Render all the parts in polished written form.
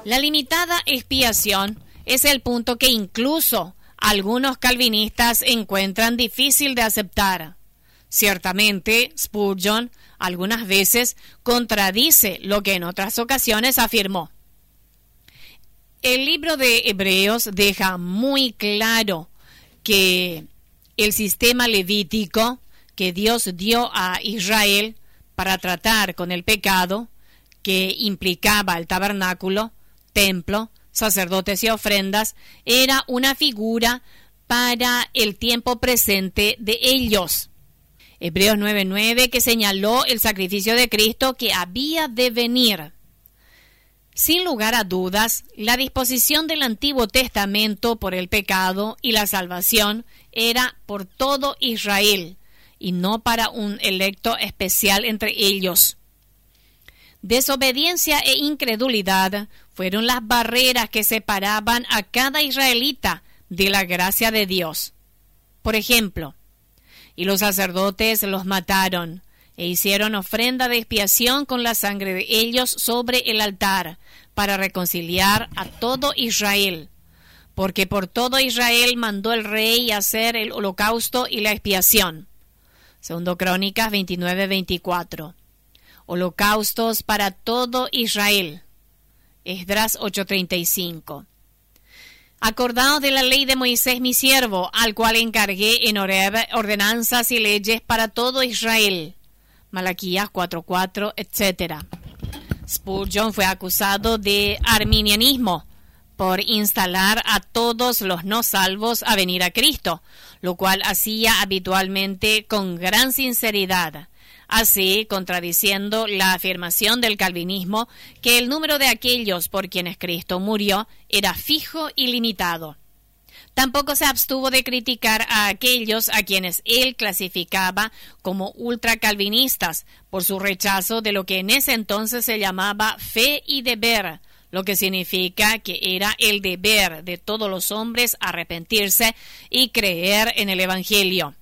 La limitada expiación es el punto que incluso algunos calvinistas encuentran difícil de aceptar. Ciertamente, Spurgeon algunas veces contradice lo que en otras ocasiones afirmó. El libro de Hebreos deja muy claro que el sistema levítico que Dios dio a Israel para tratar con el pecado, que implicaba el tabernáculo, templo, sacerdotes y ofrendas, era una figura para el tiempo presente de ellos. Hebreos 9:9, que señaló el sacrificio de Cristo que había de venir. Sin lugar a dudas, la disposición del Antiguo Testamento por el pecado y la salvación era por todo Israel, y no para un electo especial entre ellos. Desobediencia e incredulidad fueron las barreras que separaban a cada israelita de la gracia de Dios. Por ejemplo, y los sacerdotes los mataron, e hicieron ofrenda de expiación con la sangre de ellos sobre el altar, para reconciliar a todo Israel. Porque por todo Israel mandó el rey hacer el holocausto y la expiación. Segundo Crónicas 29:24. Holocaustos para todo Israel. Esdras 8:35. Acordaos de la ley de Moisés mi siervo, al cual encargué en Horeb ordenanzas y leyes para todo Israel. Malaquías 4:4, etc. Spurgeon fue acusado de arminianismo por instalar a todos los no salvos a venir a Cristo, lo cual hacía habitualmente con gran sinceridad, así contradiciendo la afirmación del calvinismo que el número de aquellos por quienes Cristo murió era fijo y limitado. Tampoco se abstuvo de criticar a aquellos a quienes él clasificaba como ultracalvinistas por su rechazo de lo que en ese entonces se llamaba fe y deber, lo que significa que era el deber de todos los hombres arrepentirse y creer en el Evangelio.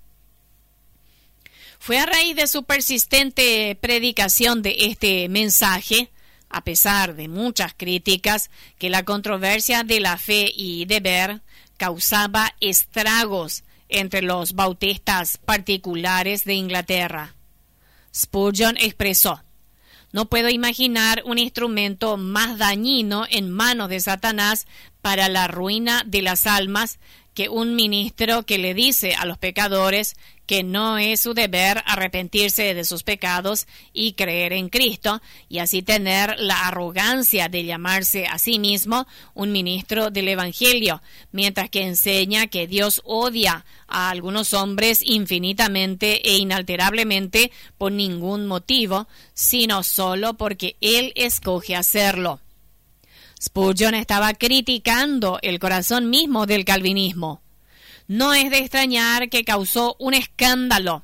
Fue a raíz de su persistente predicación de este mensaje, a pesar de muchas críticas, que la controversia de la fe y deber causaba estragos entre los bautistas particulares de Inglaterra. Spurgeon expresó: no puedo imaginar un instrumento más dañino en manos de Satanás para la ruina de las almas que un ministro que le dice a los pecadores que no es su deber arrepentirse de sus pecados y creer en Cristo, y así tener la arrogancia de llamarse a sí mismo un ministro del Evangelio, mientras que enseña que Dios odia a algunos hombres infinitamente e inalterablemente por ningún motivo, sino solo porque Él escoge hacerlo. Spurgeon estaba criticando el corazón mismo del calvinismo. No es de extrañar que causó un escándalo.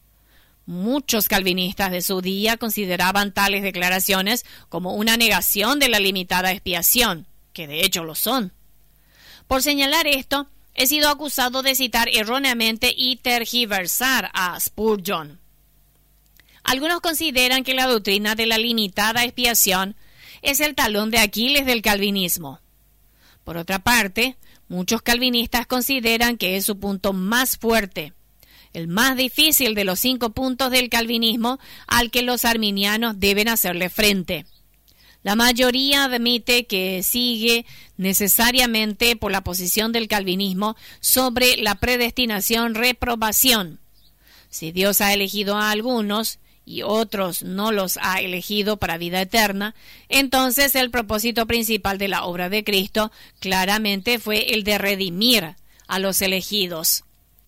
Muchos calvinistas de su día consideraban tales declaraciones como una negación de la limitada expiación, que de hecho lo son. Por señalar esto, he sido acusado de citar erróneamente y tergiversar a Spurgeon. Algunos consideran que la doctrina de la limitada expiación es el talón de Aquiles del calvinismo. Por otra parte, muchos calvinistas consideran que es su punto más fuerte, el más difícil de los 5 puntos del calvinismo al que los arminianos deben hacerle frente. La mayoría admite que sigue necesariamente por la posición del calvinismo sobre la predestinación-reprobación. Si Dios ha elegido a algunos y otros no los ha elegido para vida eterna, entonces el propósito principal de la obra de Cristo claramente fue el de redimir a los elegidos.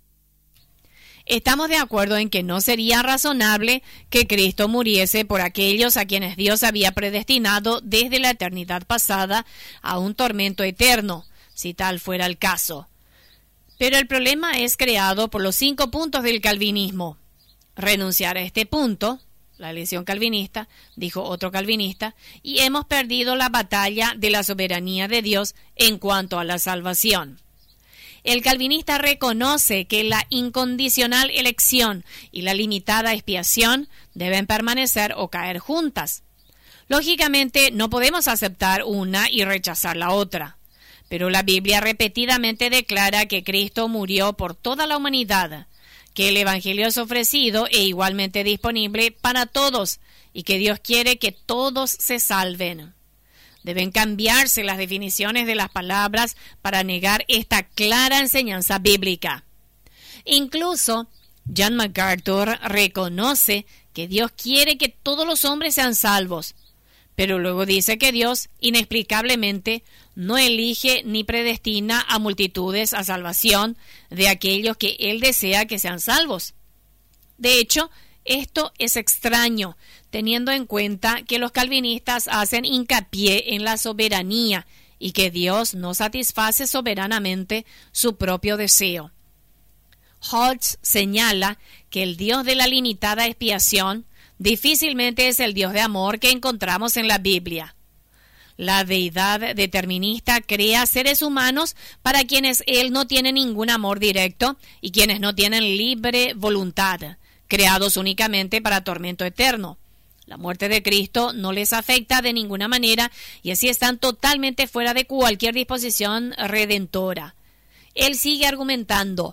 Estamos de acuerdo en que no sería razonable que Cristo muriese por aquellos a quienes Dios había predestinado desde la eternidad pasada a un tormento eterno, si tal fuera el caso. Pero el problema es creado por los 5 puntos del calvinismo. Renunciar a este punto, la elección calvinista, dijo otro calvinista, y hemos perdido la batalla de la soberanía de Dios en cuanto a la salvación. El calvinista reconoce que la incondicional elección y la limitada expiación deben permanecer o caer juntas. Lógicamente, no podemos aceptar una y rechazar la otra, pero la Biblia repetidamente declara que Cristo murió por toda la humanidad, que el Evangelio es ofrecido e igualmente disponible para todos y que Dios quiere que todos se salven. Deben cambiarse las definiciones de las palabras para negar esta clara enseñanza bíblica. Incluso, John MacArthur reconoce que Dios quiere que todos los hombres sean salvos, pero luego dice que Dios, inexplicablemente, no elige ni predestina a multitudes a salvación de aquellos que Él desea que sean salvos. De hecho, esto es extraño, teniendo en cuenta que los calvinistas hacen hincapié en la soberanía y que Dios no satisface soberanamente su propio deseo. Holtz señala que el Dios de la limitada expiación difícilmente es el Dios de amor que encontramos en la Biblia. La deidad determinista crea seres humanos para quienes Él no tiene ningún amor directo y quienes no tienen libre voluntad, creados únicamente para tormento eterno. La muerte de Cristo no les afecta de ninguna manera y así están totalmente fuera de cualquier disposición redentora. Él sigue argumentando.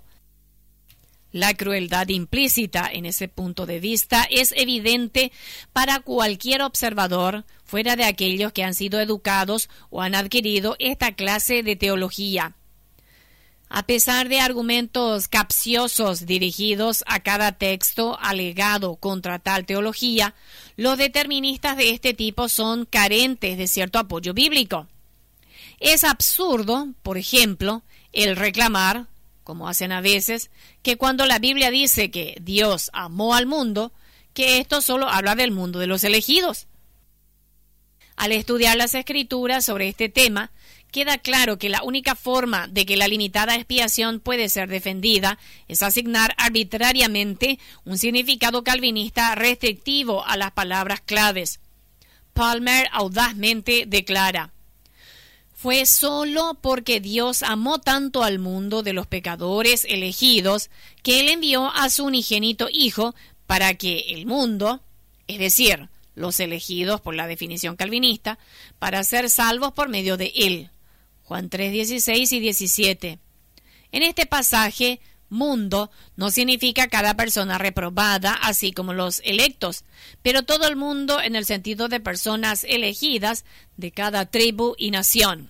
La crueldad implícita en ese punto de vista es evidente para cualquier observador fuera de aquellos que han sido educados o han adquirido esta clase de teología. A pesar de argumentos capciosos dirigidos a cada texto alegado contra tal teología, los deterministas de este tipo son carentes de cierto apoyo bíblico. Es absurdo, por ejemplo, el reclamar, como hacen a veces, que cuando la Biblia dice que Dios amó al mundo, que esto solo habla del mundo de los elegidos. Al estudiar las Escrituras sobre este tema, queda claro que la única forma de que la limitada expiación puede ser defendida es asignar arbitrariamente un significado calvinista restrictivo a las palabras claves. Palmer audazmente declara: fue solo porque Dios amó tanto al mundo de los pecadores elegidos que Él envió a su unigénito Hijo para que el mundo, es decir, los elegidos por la definición calvinista, para ser salvos por medio de Él. Juan 3, 16 y 17. En este pasaje, mundo no significa cada persona reprobada, así como los electos, pero todo el mundo en el sentido de personas elegidas de cada tribu y nación.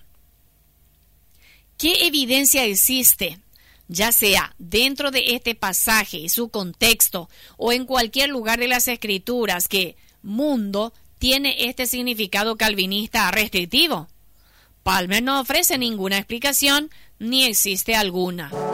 ¿Qué evidencia existe, ya sea dentro de este pasaje y su contexto o en cualquier lugar de las Escrituras, que mundo tiene este significado calvinista restrictivo? Palmer no ofrece ninguna explicación ni existe alguna.